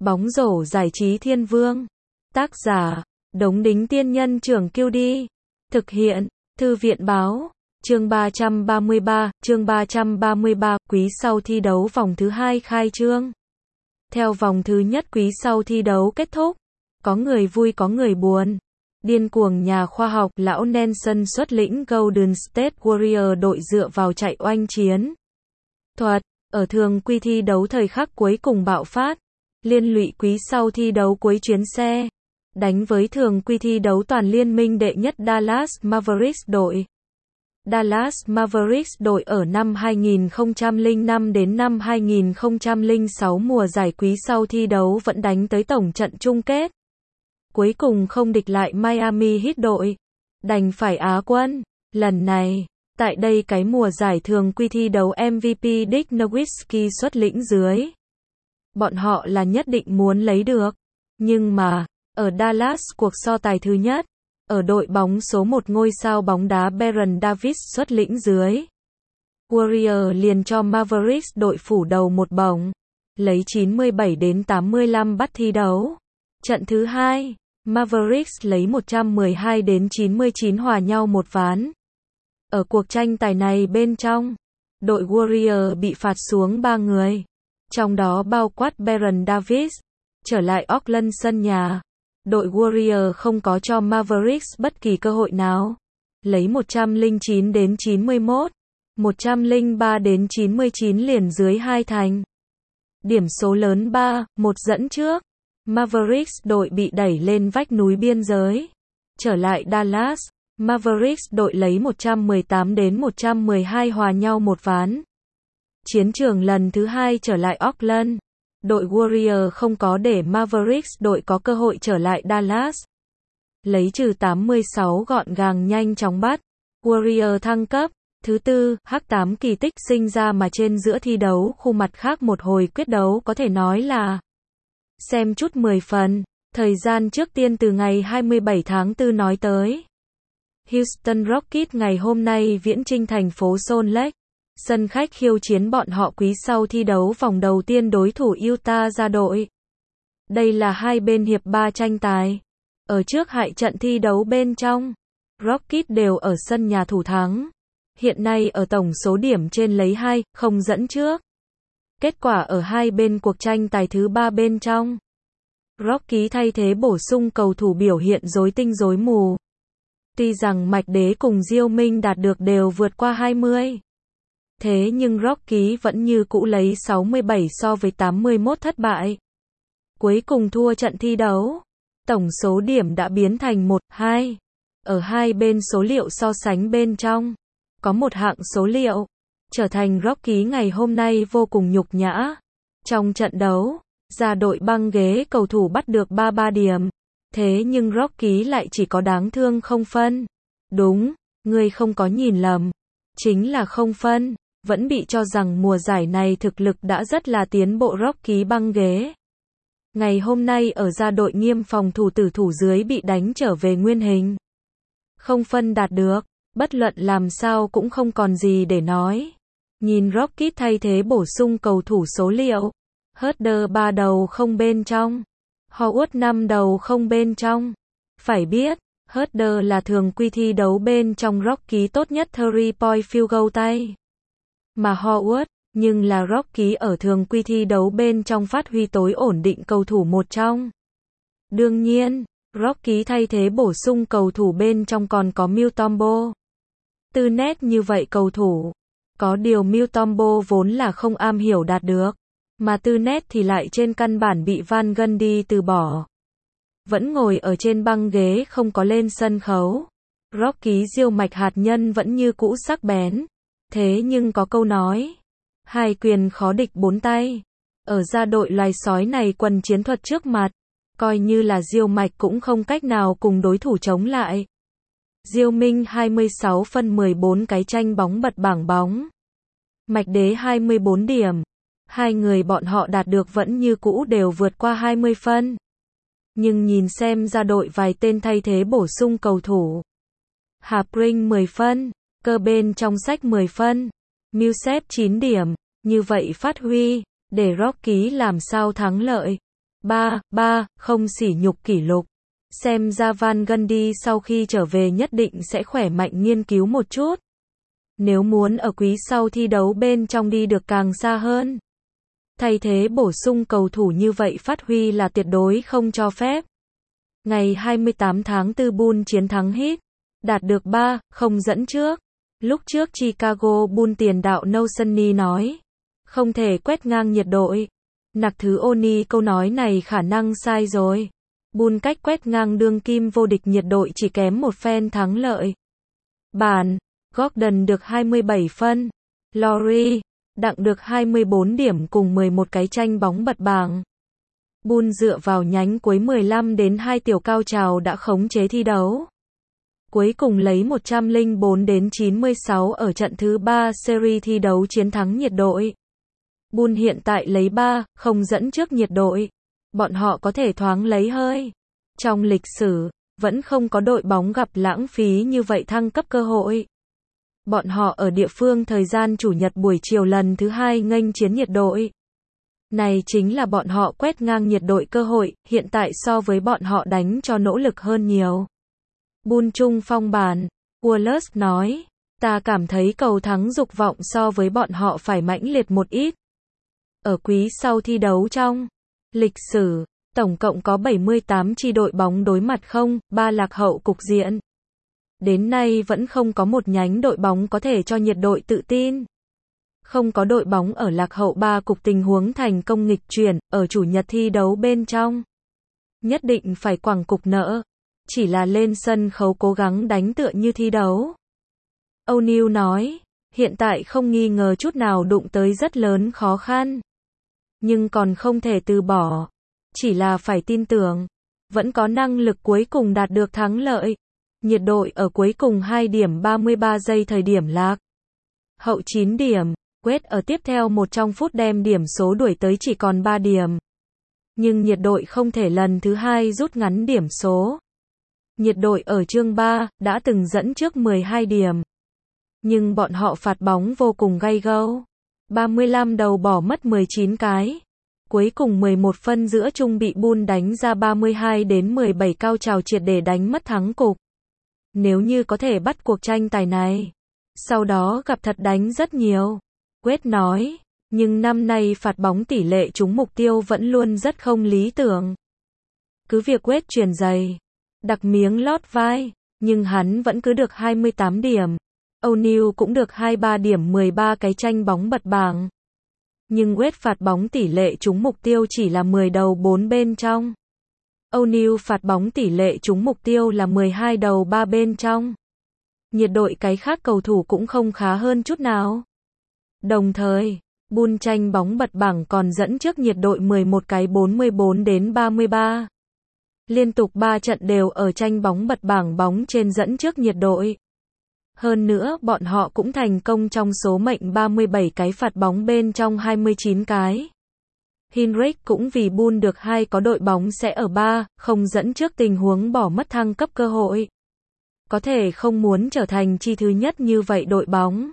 Bóng rổ giải trí thiên vương. Tác giả, Đống Đính Tiên Nhân Trưởng QD. Thực hiện, Thư viện Báo. Chương 333, quý sau thi đấu vòng thứ 2 khai trương. Theo vòng thứ nhất quý sau thi đấu kết thúc, có người vui có người buồn. Điên cuồng nhà khoa học lão Nelson xuất lĩnh Golden State Warrior đội dựa vào chạy oanh chiến thuật, ở thường quy thi đấu thời khắc cuối cùng bạo phát, liên lụy quý sau thi đấu cuối chuyến xe, đánh với thường quy thi đấu toàn liên minh đệ nhất Dallas Mavericks đội. Dallas Mavericks đội ở năm 2005 đến năm 2006 mùa giải quý sau thi đấu vẫn đánh tới tổng trận chung kết. Cuối cùng không địch lại Miami Heat đội, đành phải Á quân. Lần này, tại đây cái mùa giải thường quy thi đấu MVP Dirk Nowitzki xuất lĩnh dưới. Bọn họ là nhất định muốn lấy được. Nhưng mà, ở Dallas cuộc so tài thứ nhất, ở đội bóng số 1 ngôi sao bóng đá Baron Davis xuất lĩnh dưới, Warrior liền cho Mavericks đội phủ đầu một bổng, lấy 97 đến 85 bắt thi đấu. Trận thứ hai, Mavericks lấy 112 đến 99 hòa nhau một ván. Ở cuộc tranh tài này bên trong, đội Warrior bị phạt xuống 3 người, trong đó bao quát Baron Davis. Trở lại Oakland sân nhà, đội Warrior không có cho Mavericks bất kỳ cơ hội nào. Lấy 109 đến 91, 103 đến 99 liền dưới hai thành. Điểm số lớn 3-1 dẫn trước. Mavericks đội bị đẩy lên vách núi biên giới. Trở lại Dallas, Mavericks đội lấy 118 đến 112 hòa nhau một ván. Chiến trường lần thứ hai trở lại Oakland, đội Warrior không có để Mavericks đội có cơ hội trở lại Dallas. Lấy trừ 86 gọn gàng nhanh chóng bắt. Warrior thăng cấp. Thứ tư, H8 kỳ tích sinh ra mà trên giữa thi đấu khu mặt khác một hồi quyết đấu có thể nói là xem chút 10 phần. Thời gian trước tiên từ ngày 27 tháng 4 nói tới. Houston Rockets ngày hôm nay viễn chinh thành phố Salt Lake. Sân khách khiêu chiến bọn họ quý sau thi đấu vòng đầu tiên đối thủ Utah Jazz đội. Đây là hai bên hiệp 3 tranh tài. Ở trước hại trận thi đấu bên trong, Rockets đều ở sân nhà thủ thắng. Hiện nay ở tổng số điểm trên lấy 2-0 dẫn trước. Kết quả ở hai bên cuộc tranh tài thứ 3 bên trong, Rockets thay thế bổ sung cầu thủ biểu hiện rối tinh rối mù. Tuy rằng Mạch Đế cùng Diêu Minh đạt được đều vượt qua 20. Thế nhưng Rockets vẫn như cũ lấy 67 so với 81 thất bại. Cuối cùng thua trận thi đấu. Tổng số điểm đã biến thành 1-2. Ở hai bên số liệu so sánh bên trong, có một hạng số liệu, trở thành Rockets ngày hôm nay vô cùng nhục nhã. Trong trận đấu, ra đội băng ghế cầu thủ bắt được 33 điểm. Thế nhưng Rockets lại chỉ có đáng thương 0 phân. Đúng, ngươi không có nhìn lầm. Chính là 0 phân. Vẫn bị cho rằng mùa giải này thực lực đã rất là tiến bộ. Rockets băng ghế ngày hôm nay ở ra đội nghiêm phòng thủ tử thủ dưới bị đánh trở về nguyên hình. 0 phân đạt được, bất luận làm sao cũng không còn gì để nói. Nhìn Rockets thay thế bổ sung cầu thủ số liệu. Herder 3 đầu không bên trong. Howard 5 đầu không bên trong. Phải biết, Herder là thường quy thi đấu bên trong Rockets tốt nhất 3-point field goal tay. Mà Howard, nhưng là Rockets ở thường quy thi đấu bên trong phát huy tối ổn định cầu thủ một trong. Đương nhiên, Rockets thay thế bổ sung cầu thủ bên trong còn có Mutombo. Tư nét như vậy cầu thủ. Có điều Mutombo vốn là không am hiểu đạt được. Mà tư nét thì lại trên căn bản bị Van Gundy từ bỏ. Vẫn ngồi ở trên băng ghế không có lên sân khấu. Rockets diêu mạch hạt nhân vẫn như cũ sắc bén. Thế nhưng có câu nói, hai quyền khó địch bốn tay. Ở ra đội loài sói này quần chiến thuật trước mặt, coi như là diêu mạch cũng không cách nào cùng đối thủ chống lại. Diêu Minh 26 phân 14 cái tranh bóng bật bảng bóng. Mạch Đế 24 điểm. Hai người bọn họ đạt được vẫn như cũ đều vượt qua 20 phân. Nhưng nhìn xem ra đội vài tên thay thế bổ sung cầu thủ. Hà Pring 10 phân. Cơ bên trong sách 10 phân. Millsap 9 điểm. Như vậy phát huy, để Rockets làm sao thắng lợi. 3-3, không sỉ nhục kỷ lục. Xem ra Van Gundy sau khi trở về nhất định sẽ khỏe mạnh nghiên cứu một chút. Nếu muốn ở quý sau thi đấu bên trong đi được càng xa hơn. Thay thế bổ sung cầu thủ như vậy phát huy là tuyệt đối không cho phép. Ngày 28 tháng 4 Bulls chiến thắng Heat, đạt được 3-0 dẫn trước. Lúc trước Chicago Bulls tiền đạo No Sunny nói, không thể quét ngang nhiệt đội. Nặc thứ Oni câu nói này khả năng sai rồi. Bulls cách quét ngang đương kim vô địch nhiệt đội chỉ kém một phen thắng lợi. Bàn, Gordon được 27 phân, Lowry, Đặng được 24 điểm cùng 11 cái tranh bóng bật bảng. Bulls dựa vào nhánh cuối 15 đến 2 tiểu cao trào đã khống chế thi đấu. Cuối cùng lấy 104 đến 96 ở trận thứ 3 series thi đấu chiến thắng nhiệt đội. Bulls hiện tại lấy 3-0 dẫn trước nhiệt đội. Bọn họ có thể thoáng lấy hơi. Trong lịch sử, vẫn không có đội bóng gặp lãng phí như vậy thăng cấp cơ hội. Bọn họ ở địa phương thời gian chủ nhật buổi chiều lần thứ 2 nghênh chiến nhiệt đội. Này chính là bọn họ quét ngang nhiệt đội cơ hội, hiện tại so với bọn họ đánh cho nỗ lực hơn nhiều. Bulls trung phong bàn, Wallace nói, ta cảm thấy cầu thắng dục vọng so với bọn họ phải mãnh liệt một ít. Ở quý sau thi đấu trong lịch sử, tổng cộng có 78 chi đội bóng đối mặt 0-3 lạc hậu cục diện. Đến nay vẫn không có một nhánh đội bóng có thể cho nhiệt đội tự tin. Không có đội bóng ở lạc hậu 3 cục tình huống thành công nghịch chuyển, ở chủ nhật thi đấu bên trong. Nhất định phải quẳng cục nợ. Chỉ là lên sân khấu cố gắng đánh tựa như thi đấu. O'Neal nói, hiện tại không nghi ngờ chút nào đụng tới rất lớn khó khăn. Nhưng còn không thể từ bỏ. Chỉ là phải tin tưởng. Vẫn có năng lực cuối cùng đạt được thắng lợi. Nhiệt đội ở cuối cùng 2 điểm 33 giây thời điểm lạc hậu 9 điểm. West ở tiếp theo một trong phút đem điểm số đuổi tới chỉ còn 3 điểm. Nhưng nhiệt đội không thể lần thứ 2 rút ngắn điểm số. Nhiệt đội ở chương 3 đã từng dẫn trước 12 điểm. Nhưng bọn họ phạt bóng vô cùng gay go. 35 đầu bỏ mất 19 cái. Cuối cùng 11 phân giữa chung bị Bulls đánh ra 32 đến 17 cao trào triệt để đánh mất thắng cục. Nếu như có thể bắt cuộc tranh tài này, sau đó gặp thật đánh rất nhiều. West nói, nhưng năm nay phạt bóng tỷ lệ trúng mục tiêu vẫn luôn rất không lý tưởng. Cứ việc West chuyền giày, đặc miếng lót vai, nhưng hắn vẫn cứ được 28 điểm. O'Neal cũng được 23 điểm 13 cái tranh bóng bật bảng. Nhưng West phạt bóng tỷ lệ trúng mục tiêu chỉ là 10 đầu 4 bên trong. O'Neal phạt bóng tỷ lệ trúng mục tiêu là 12 đầu 3 bên trong. Nhiệt đội cái khác cầu thủ cũng không khá hơn chút nào. Đồng thời, Bulls tranh bóng bật bảng còn dẫn trước nhiệt đội 11 cái 44 đến 33. Liên tục 3 trận đều ở tranh bóng bật bảng bóng trên dẫn trước nhiệt đội. Hơn nữa, bọn họ cũng thành công trong số mệnh 37 cái phạt bóng bên trong 29 cái. Hinrich cũng vì Bulls được 2 có đội bóng sẽ ở 3-0 dẫn trước tình huống bỏ mất thăng cấp cơ hội. Có thể không muốn trở thành chi thứ nhất như vậy đội bóng.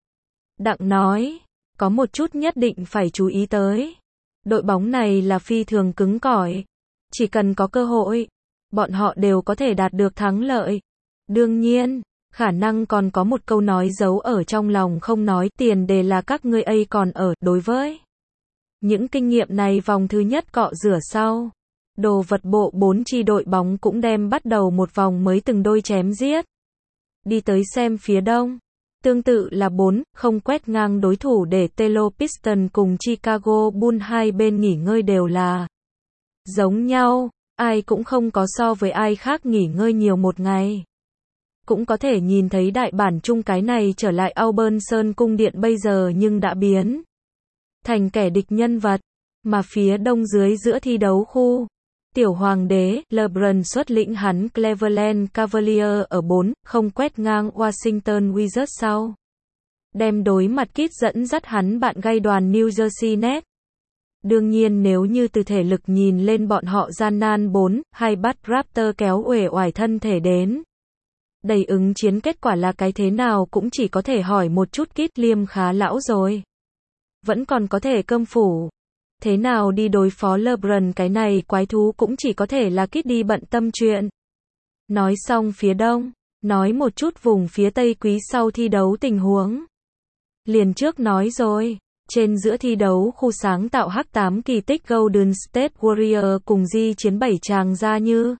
Đặng nói, có một chút nhất định phải chú ý tới. Đội bóng này là phi thường cứng cỏi. Chỉ cần có cơ hội, bọn họ đều có thể đạt được thắng lợi. Đương nhiên, khả năng còn có một câu nói giấu ở trong lòng không nói, tiền đề là các ngươi ấy còn ở. Đối với những kinh nghiệm này vòng thứ nhất cọ rửa sau, đồ vật bộ 4 chi đội bóng cũng đem bắt đầu một vòng mới từng đôi chém giết. Đi tới xem phía đông. Tương tự là 4-0 quét ngang đối thủ để Telo Pistons cùng Chicago Bulls hai bên nghỉ ngơi đều là giống nhau, ai cũng không có so với ai khác nghỉ ngơi nhiều một ngày. Cũng có thể nhìn thấy đại bản chung cái này trở lại Auburn Sơn cung điện bây giờ nhưng đã biến thành kẻ địch nhân vật, mà phía đông dưới giữa thi đấu khu. Tiểu hoàng đế, LeBron xuất lĩnh hắn Cleveland Cavaliers ở 4-0 quét ngang Washington Wizards sau. Đem đối mặt Kit dẫn dắt hắn bạn gây đoàn New Jersey Nets. Đương nhiên nếu như từ thể lực nhìn lên bọn họ gian nan 4-2 bắt Raptor kéo uể oải thân thể đến. Đầy ứng chiến kết quả là cái thế nào cũng chỉ có thể hỏi một chút Kit Liêm khá lão rồi. Vẫn còn có thể cơm phủ. Thế nào đi đối phó LeBron, cái này quái thú cũng chỉ có thể là Kid đi bận tâm chuyện. Nói xong phía đông, nói một chút vùng phía tây quý sau thi đấu tình huống. Liền trước nói rồi, trên giữa thi đấu khu sáng tạo H8 kỳ tích Golden State Warrior cùng di chiến 7 tràng ra như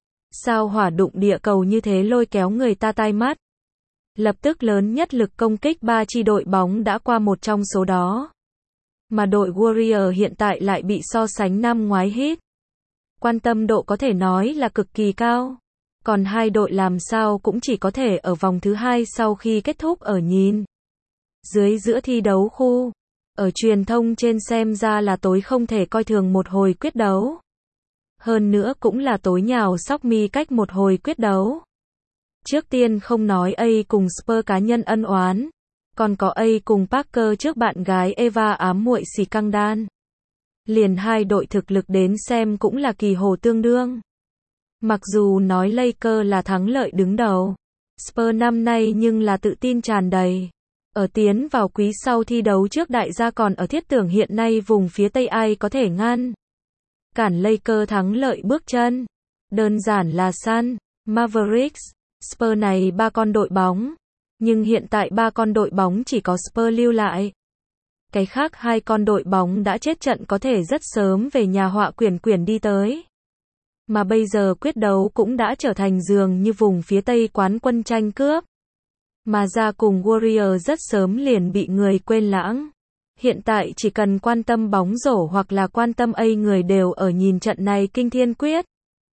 sao hỏa đụng địa cầu như thế lôi kéo người ta tai mắt. Lập tức lớn nhất lực công kích 3 chi đội bóng đã qua một trong số đó. Mà đội Warrior hiện tại lại bị so sánh năm ngoái hit. Quan tâm độ có thể nói là cực kỳ cao. Còn hai đội làm sao cũng chỉ có thể ở vòng thứ 2 sau khi kết thúc ở nhìn. Dưới giữa thi đấu khu, ở truyền thông trên xem ra là tối không thể coi thường một hồi quyết đấu. Hơn nữa cũng là tối nhào sóc mi cách một hồi quyết đấu. Trước tiên không nói A cùng Spurs cá nhân ân oán, còn có A cùng Parker trước bạn gái Eva ám muội scandal. Liền hai đội thực lực đến xem cũng là kỳ hồ tương đương. Mặc dù nói Lakers là thắng lợi đứng đầu, Spurs năm nay nhưng là tự tin tràn đầy. Ở tiến vào quý sau thi đấu trước đại gia còn ở thiết tưởng hiện nay vùng phía Tây ai có thể ngăn cản Lakers thắng lợi bước chân. Đơn giản là Sun, Mavericks, Spurs này ba con đội bóng. Nhưng hiện tại ba con đội bóng chỉ có Spurs lưu lại. Cái khác hai con đội bóng đã chết trận có thể rất sớm về nhà họa quyển đi tới. Mà bây giờ quyết đấu cũng đã trở thành dường như vùng phía Tây quán quân tranh cướp. Mà ra cùng Warrior rất sớm liền bị người quên lãng. Hiện tại chỉ cần quan tâm bóng rổ hoặc là quan tâm A người đều ở nhìn trận này kinh thiên quyết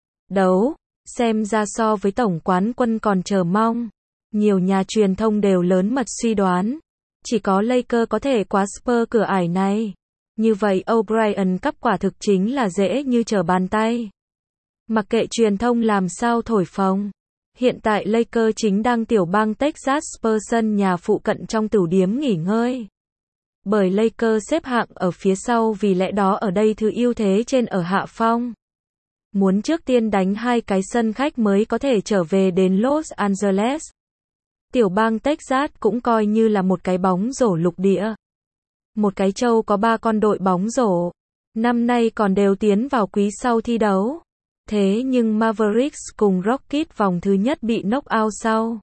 đấu. Xem ra so với tổng quán quân còn chờ mong. Nhiều nhà truyền thông đều lớn mật suy đoán. Chỉ có Lakers có thể qua Spurs cửa ải này. Như vậy O'Brien Cup quả thực chính là dễ như trở bàn tay. Mặc kệ truyền thông làm sao thổi phồng. Hiện tại Lakers chính đang tiểu bang Texas Spurs sân nhà phụ cận trong tửu điếm nghỉ ngơi. Bởi Lakers xếp hạng ở phía sau vì lẽ đó ở đây thứ ưu thế trên ở hạ phong. Muốn trước tiên đánh hai cái sân khách mới có thể trở về đến Los Angeles. Tiểu bang Texas cũng coi như là một cái bóng rổ lục địa. Một cái châu có 3 con đội bóng rổ. Năm nay còn đều tiến vào quý sau thi đấu. Thế nhưng Mavericks cùng Rockets vòng thứ nhất bị knock out sau.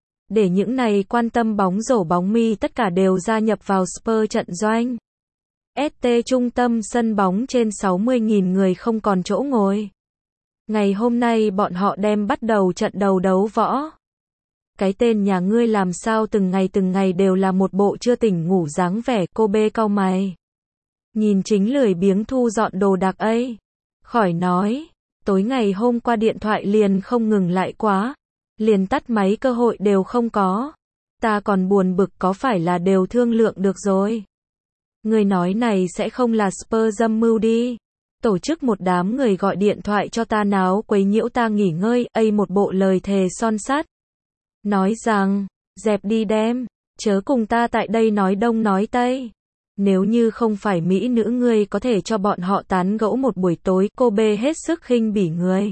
Để những này quan tâm bóng rổ bóng mi tất cả đều gia nhập vào Spurs trận doanh. ST trung tâm sân bóng trên 60.000 người không còn chỗ ngồi. Ngày hôm nay bọn họ đem bắt đầu trận đầu đấu võ. Cái tên nhà ngươi làm sao từng ngày đều là một bộ chưa tỉnh ngủ dáng vẻ, Kobe cau mày. Nhìn chính lười biếng thu dọn đồ đạc ấy. Khỏi nói, tối ngày hôm qua điện thoại liền không ngừng lại quá. Liền tắt máy cơ hội đều không có. Ta còn buồn bực có phải là đều thương lượng được rồi. Người nói này sẽ không là Spurs dâm mưu đi. Tổ chức một đám người gọi điện thoại cho ta náo quấy nhiễu ta nghỉ ngơi, một bộ lời thề son sắt. Nói rằng, dẹp đi đem, chớ cùng ta tại đây nói đông nói tây. Nếu như không phải mỹ nữ ngươi có thể cho bọn họ tán gẫu một buổi tối, Kobe hết sức khinh bỉ người.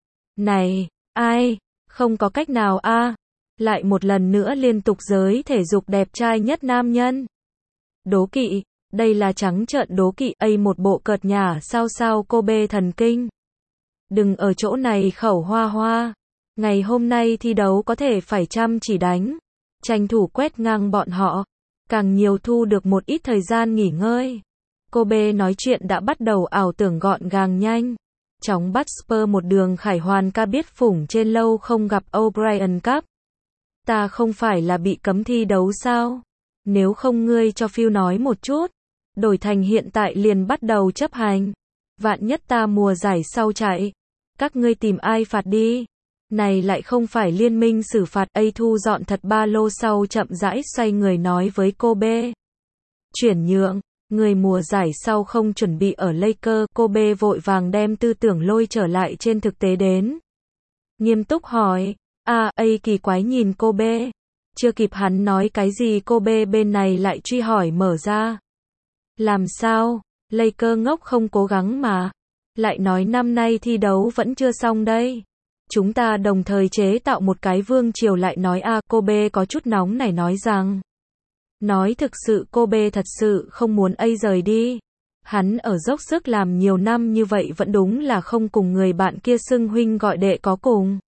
Này, ai, không có cách nào a. Lại một lần nữa liên tục giới thể dục đẹp trai nhất nam nhân. Đố kỵ, đây là trắng trợn đố kỵ, một bộ cợt nhả sao Kobe thần kinh. Đừng ở chỗ này khẩu hoa. Ngày hôm nay thi đấu có thể phải chăm chỉ đánh, tranh thủ quét ngang bọn họ, càng nhiều thu được một ít thời gian nghỉ ngơi. Kobe nói chuyện đã bắt đầu ảo tưởng gọn gàng nhanh. Chóng bắt Spurs một đường khải hoàn ca biết phủng trên lâu không gặp O'Brien Cup. Ta không phải là bị cấm thi đấu sao? Nếu không ngươi cho Phil nói một chút. Đổi thành hiện tại liền bắt đầu chấp hành. Vạn nhất ta mùa giải sau chạy. Các ngươi tìm ai phạt đi. Này lại không phải liên minh xử phạt. Thu dọn thật ba lô sau chậm rãi xoay người nói với Kobe. Chuyển nhượng. Người mùa giải sau không chuẩn bị ở Lakers. Kobe vội vàng đem tư tưởng lôi trở lại trên thực tế đến. Nghiêm túc hỏi. Kỳ quái nhìn Kobe. Chưa kịp hắn nói cái gì Kobe bên này lại truy hỏi mở ra. Làm sao? Lakers ngốc không cố gắng mà. Lại nói năm nay thi đấu vẫn chưa xong đây. Chúng ta đồng thời chế tạo một cái vương triều lại nói Kobe có chút nóng này nói rằng. Nói thực sự Kobe thật sự không muốn rời đi. Hắn ở dốc sức làm nhiều năm như vậy vẫn đúng là không cùng người bạn kia xưng huynh gọi đệ có cùng.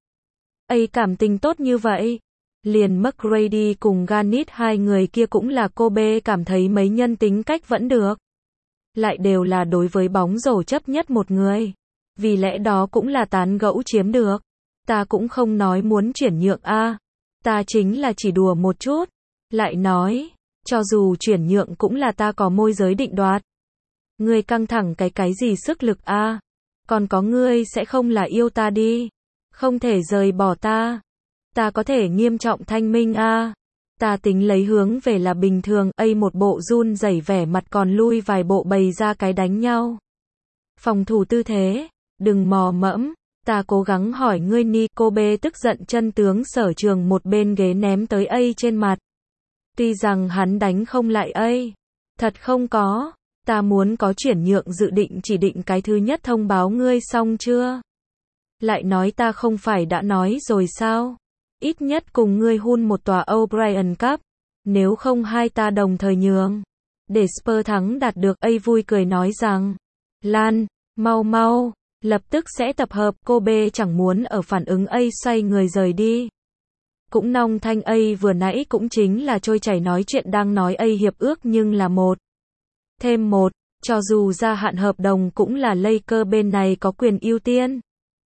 Cảm tình tốt như vậy. Liền McGrady cùng Garnett hai người kia cũng là cô B cảm thấy mấy nhân tính cách vẫn được. Lại đều là đối với bóng rổ chấp nhất một người. Vì lẽ đó cũng là tán gẫu chiếm được. Ta cũng không nói muốn chuyển nhượng a, ta chính là chỉ đùa một chút. Lại nói, cho dù chuyển nhượng cũng là ta có môi giới định đoạt. Ngươi căng thẳng cái gì sức lực a? Còn có ngươi sẽ không là yêu ta đi. Không thể rời bỏ ta. Ta có thể nghiêm trọng thanh minh a. Ta tính lấy hướng về là bình thường, một bộ run rẩy vẻ mặt còn lui vài bộ bày ra cái đánh nhau. Phòng thủ tư thế, đừng mò mẫm, ta cố gắng hỏi ngươi ni, cô B tức giận chân tướng Sở Trường một bên ghế ném tới trên mặt. Tuy rằng hắn đánh không lại thật không có, ta muốn có chuyển nhượng dự định chỉ định cái thứ nhất thông báo ngươi xong chưa? Lại nói ta không phải đã nói rồi sao? Ít nhất cùng ngươi hun một tòa O'Brien Cup, nếu không hai ta đồng thời nhường. Để Spurs thắng đạt được vui cười nói rằng, Lan, mau, lập tức sẽ tập hợp, cô B chẳng muốn ở phản ứng xoay người rời đi. Cũng nong thanh vừa nãy cũng chính là trôi chảy nói chuyện đang nói hiệp ước nhưng là một. Thêm một, cho dù gia hạn hợp đồng cũng là Lakers bên này có quyền ưu tiên.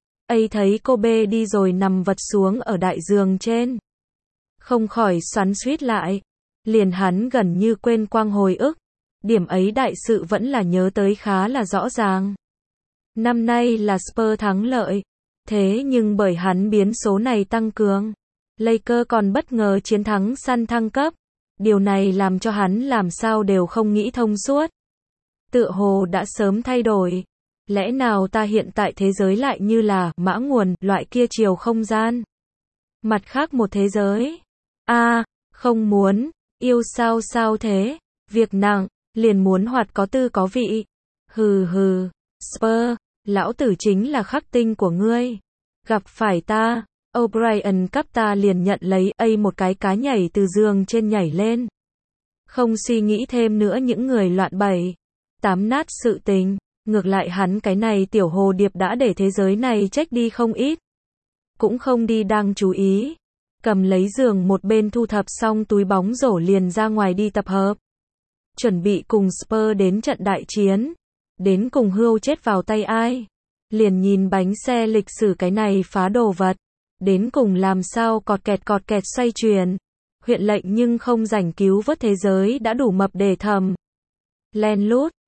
Thấy cô B đi rồi nằm vật xuống ở đại giường trên. Không khỏi xoắn xuýt lại. Liền hắn gần như quên quang hồi ức. Điểm ấy đại sự vẫn là nhớ tới khá là rõ ràng. Năm nay là Spurs thắng lợi. Thế nhưng bởi hắn biến số này tăng cường, Lakers còn bất ngờ chiến thắng Suns thăng cấp. Điều này làm cho hắn làm sao đều không nghĩ thông suốt. Tựa hồ đã sớm thay đổi. Lẽ nào ta hiện tại thế giới lại như là mã nguồn, loại kia chiều không gian? Mặt khác một thế giới? Không muốn, yêu sao thế? Việc nặng, liền muốn hoạt có tư có vị. Hừ, Spurs, lão tử chính là khắc tinh của ngươi. Gặp phải ta, O'Brien Cup ta liền nhận lấy, một cái cá nhảy từ giường trên nhảy lên. Không suy nghĩ thêm nữa những người loạn bày, tám nát sự tình. Ngược lại hắn cái này tiểu hồ điệp đã để thế giới này trách đi không ít. Cũng không đi đang chú ý. Cầm lấy giường một bên thu thập xong túi bóng rổ liền ra ngoài đi tập hợp. Chuẩn bị cùng Spurs đến trận đại chiến. Đến cùng hươu chết vào tay ai. Liền nhìn bánh xe lịch sử cái này phá đồ vật. Đến cùng làm sao cọt kẹt xoay chuyển. Huyện lệnh nhưng không rảnh cứu vớt thế giới đã đủ mập để thầm. Len lút.